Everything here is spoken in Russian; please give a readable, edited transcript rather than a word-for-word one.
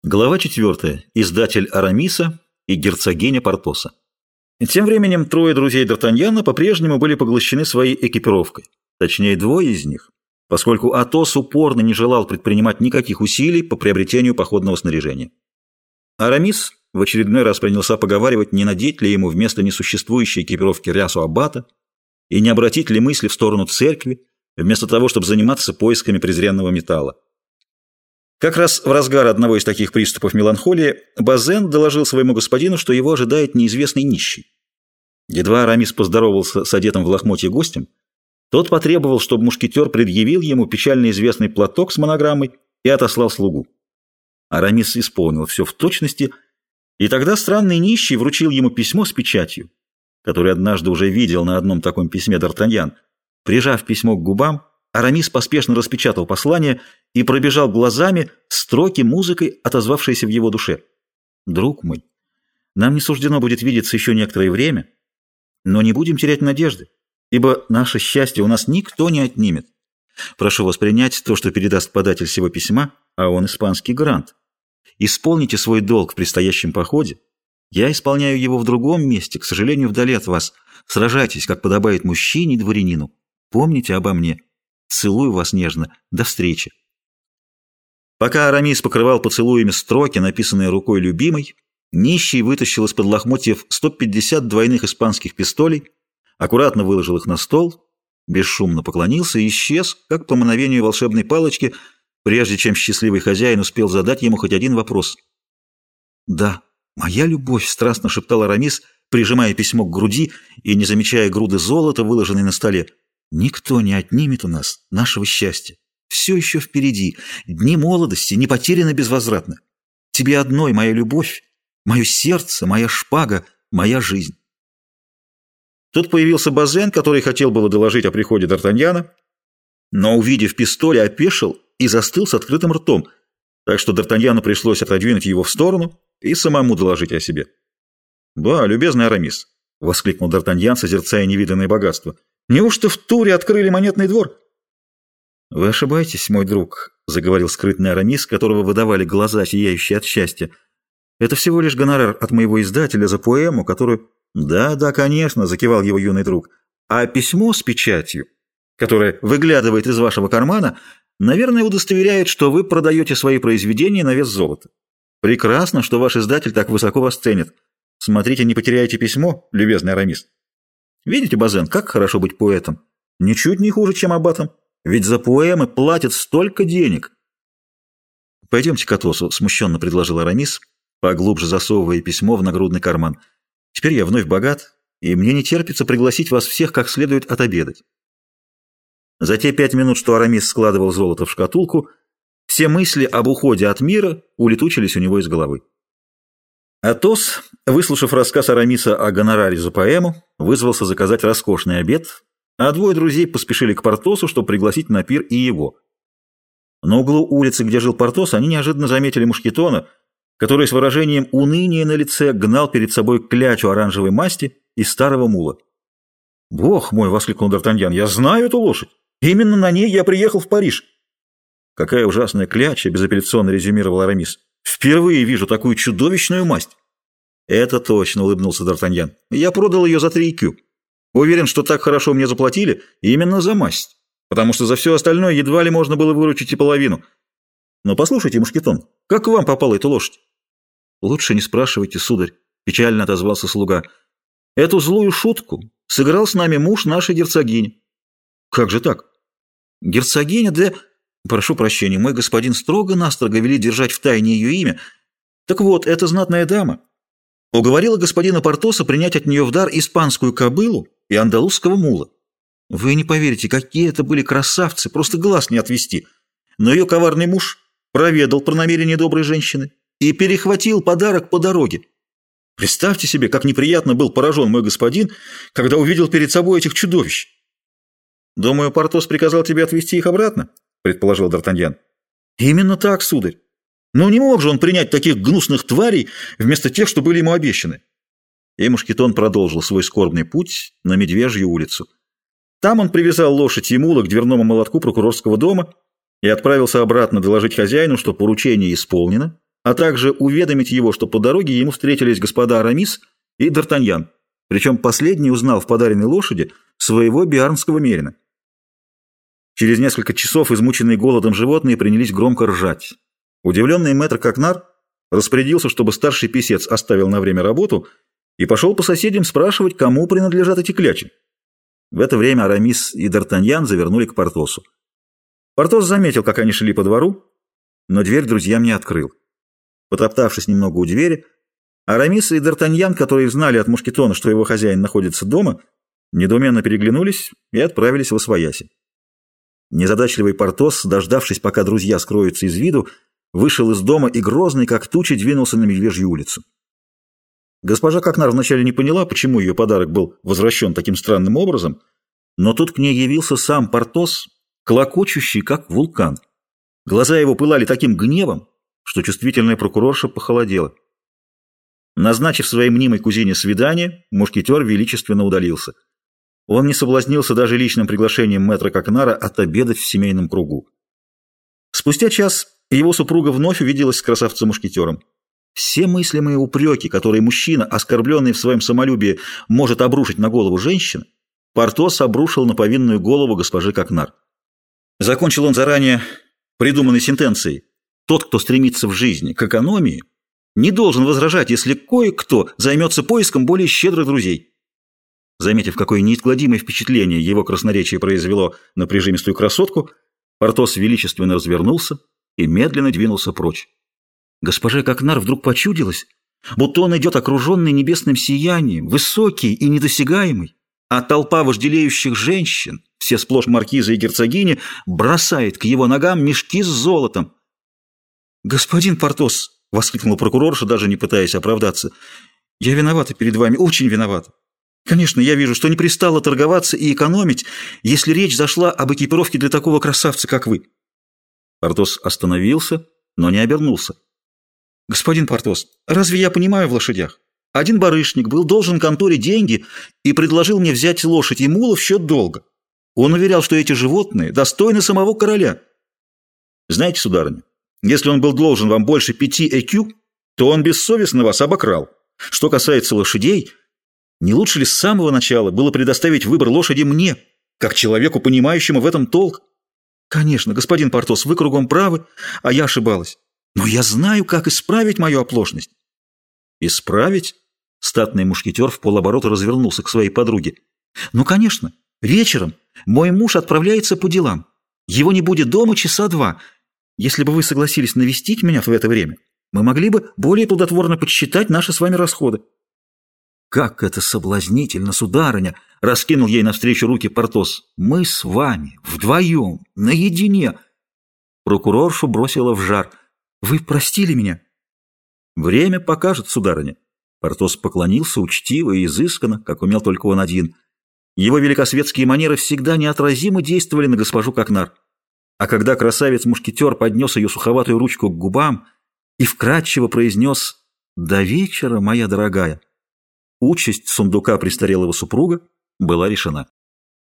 Глава 4. Издатель Арамиса и герцогиня Портоса. Тем временем трое друзей Д'Артаньяна по-прежнему были поглощены своей экипировкой. Точнее, двое из них, поскольку Атос упорно не желал предпринимать никаких усилий по приобретению походного снаряжения. Арамис в очередной раз принялся поговаривать, не надеть ли ему вместо несуществующей экипировки рясу аббата и не обратить ли мысли в сторону церкви, вместо того, чтобы заниматься поисками презренного металла. Как раз в разгар одного из таких приступов меланхолии Базен доложил своему господину, что его ожидает неизвестный нищий. Едва Арамис поздоровался с одетым в лохмотье гостем, тот потребовал, чтобы мушкетер предъявил ему печально известный платок с монограммой и отослал слугу. Арамис исполнил все в точности, и тогда странный нищий вручил ему письмо с печатью, которое однажды уже видел на одном таком письме Д'Артаньян. Прижав письмо к губам, Арамис поспешно распечатал послание и пробежал глазами строки музыкой, отозвавшиеся в его душе. «Друг мой, нам не суждено будет видеться еще некоторое время, но не будем терять надежды, ибо наше счастье у нас никто не отнимет. Прошу воспринять то, что передаст податель сего письма, а он испанский грант. Исполните свой долг в предстоящем походе. Я исполняю его в другом месте, к сожалению, вдали от вас. Сражайтесь, как подобает мужчине и дворянину. Помните обо мне. Целую вас нежно. До встречи». Пока Арамис покрывал поцелуями строки, написанные рукой любимой, нищий вытащил из-под лохмотьев 150 двойных испанских пистолей, аккуратно выложил их на стол, бесшумно поклонился и исчез, как по мановению волшебной палочки, прежде чем счастливый хозяин успел задать ему хоть один вопрос. «Да, моя любовь», — страстно шептал Арамис, прижимая письмо к груди и не замечая груды золота, выложенной на столе. «Никто не отнимет у нас нашего счастья. Все еще впереди. Дни молодости не потеряны безвозвратно. Тебе одной моя любовь, мое сердце, моя шпага, моя жизнь». Тут появился Базен, который хотел было доложить о приходе Д'Артаньяна, но, увидев пистоль, опешил и застыл с открытым ртом, так что Д'Артаньяну пришлось отодвинуть его в сторону и самому доложить о себе. «Да, любезный Арамис», — воскликнул Д'Артаньян, созерцая невиданное богатство, — «неужто в Туре открыли монетный двор?» «Вы ошибаетесь, мой друг», — заговорил скрытный Арамис, которого выдавали глаза, сияющие от счастья. «Это всего лишь гонорар от моего издателя за поэму, которую...» «Да, конечно», — закивал его юный друг. «А письмо с печатью, которое выглядывает из вашего кармана, наверное, удостоверяет, что вы продаете свои произведения на вес золота. Прекрасно, что ваш издатель так высоко вас ценит. Смотрите, не потеряйте письмо, любезный Арамис. Видите, Базен, как хорошо быть поэтом? Ничуть не хуже, чем аббатом. Ведь за поэмы платят столько денег». «Пойдемте к Атосу», — смущенно предложил Арамис, поглубже засовывая письмо в нагрудный карман. «Теперь я вновь богат, и мне не терпится пригласить вас всех как следует отобедать». За те 5 минут, что Арамис складывал золото в шкатулку, все мысли об уходе от мира улетучились у него из головы. Атос, выслушав рассказ Арамиса о гонораре за поэму, вызвался заказать роскошный обед, а двое друзей поспешили к Портосу, чтобы пригласить на пир и его. На углу улицы, где жил Портос, они неожиданно заметили Мушкетона, который с выражением уныния на лице гнал перед собой клячу оранжевой масти и старого мула. «Бог мой!» — воскликнул Д'Артаньян. «Я знаю эту лошадь! Именно на ней я приехал в Париж!» «Какая ужасная кляча!» — безапелляционно резюмировал Арамис. «Впервые вижу такую чудовищную масть!» «Это точно!» — улыбнулся Д'Артаньян. «Я продал ее за 3 IQ. Уверен, что так хорошо мне заплатили именно за масть, потому что за все остальное едва ли можно было выручить и половину. Но послушайте, Мушкетон, как к вам попала эта лошадь?» «Лучше не спрашивайте, сударь», — печально отозвался слуга. «Эту злую шутку сыграл с нами муж нашей герцогини». «Как же так?» «Герцогиня де...» «Прошу прощения, мой господин строго-настрого велит держать в тайне ее имя. Так вот, эта знатная дама уговорила господина Портоса принять от нее в дар испанскую кобылу и андалузского мула. Вы не поверите, какие это были красавцы, просто глаз не отвести. Но ее коварный муж проведал про намерение доброй женщины и перехватил подарок по дороге. Представьте себе, как неприятно был поражен мой господин, когда увидел перед собой этих чудовищ». «Думаю, Портос приказал тебе отвезти их обратно?» — предположил Д'Артаньян. «Именно так, сударь. Но не мог же он принять таких гнусных тварей вместо тех, что были ему обещаны». И Мушкетон продолжил свой скорбный путь на Медвежью улицу. Там он привязал лошадь и мула к дверному молотку прокурорского дома и отправился обратно доложить хозяину, что поручение исполнено, а также уведомить его, что по дороге ему встретились господа Арамис и Д'Артаньян, причем последний узнал в подаренной лошади своего биарнского мерина. Через несколько часов измученные голодом животные принялись громко ржать. Удивленный мэтр Кокнар распорядился, чтобы старший писец оставил на время работу и пошел по соседям спрашивать, кому принадлежат эти клячи. В это время Арамис и Д'Артаньян завернули к Портосу. Портос заметил, как они шли по двору, но дверь друзьям не открыл. Потоптавшись немного у двери, Арамис и Д'Артаньян, которые знали от Мушкетона, что его хозяин находится дома, недоуменно переглянулись и отправились восвояси. Незадачливый Портос, дождавшись, пока друзья скроются из виду, вышел из дома и грозный, как туча, двинулся на Медвежью улицу. Госпожа Кокнар вначале не поняла, почему ее подарок был возвращен таким странным образом, но тут к ней явился сам Портос, клокочущий, как вулкан. Глаза его пылали таким гневом, что чувствительная прокурорша похолодела. Назначив своей мнимой кузине свидание, мушкетер величественно удалился. Он не соблазнился даже личным приглашением мэтра Кокнара отобедать в семейном кругу. Спустя час его супруга вновь увиделась с красавцем-мушкетером. Все мыслимые упреки, которые мужчина, оскорбленный в своем самолюбии, может обрушить на голову женщины, Портос обрушил на повинную голову госпожи Кокнар. Закончил он заранее придуманной сентенцией: «Тот, кто стремится в жизни к экономии, не должен возражать, если кое-кто займется поиском более щедрых друзей». Заметив, какое неизгладимое впечатление его красноречие произвело на прижимистую красотку, Портос величественно развернулся и медленно двинулся прочь. Госпоже Кокнар вдруг почудилось, будто он идет окруженный небесным сиянием, высокий и недосягаемый, а толпа вожделеющих женщин, все сплошь маркизы и герцогини, бросает к его ногам мешки с золотом. «Господин Портос!» — воскликнула прокурорша, даже не пытаясь оправдаться. «Я виновата перед вами, очень виновата. Конечно, я вижу, что не пристало торговаться и экономить, если речь зашла об экипировке для такого красавца, как вы». Портос остановился, но не обернулся. «Господин Портос, разве я понимаю в лошадях? Один барышник был должен конторе деньги и предложил мне взять лошадь и мула в счет долга. Он уверял, что эти животные достойны самого короля. Знаете, сударыня, если он был должен вам больше 5 ЭКЮ, то он бессовестно вас обокрал. Что касается лошадей, не лучше ли с самого начала было предоставить выбор лошади мне, как человеку, понимающему в этом толк? Конечно, господин Портос, вы кругом правы, а я ошибалась. Но я знаю, как исправить мою оплошность». «Исправить?» Статный мушкетер вполоборота развернулся к своей подруге. «Ну, конечно, вечером мой муж отправляется по делам. Его не будет дома часа 2. Если бы вы согласились навестить меня в это время, мы могли бы более плодотворно подсчитать наши с вами расходы». «Как это соблазнительно, сударыня!» — раскинул ей навстречу руки Портос. «Мы с вами, вдвоем, наедине!» Прокуроршу бросила в жар. «Вы простили меня?» «Время покажет, сударыня». Портос поклонился учтиво и изысканно, как умел только он один. Его великосветские манеры всегда неотразимо действовали на госпожу Кокнар. А когда красавец-мушкетер поднес ее суховатую ручку к губам и вкратчиво произнес «До вечера, моя дорогая», участь сундука престарелого супруга была решена.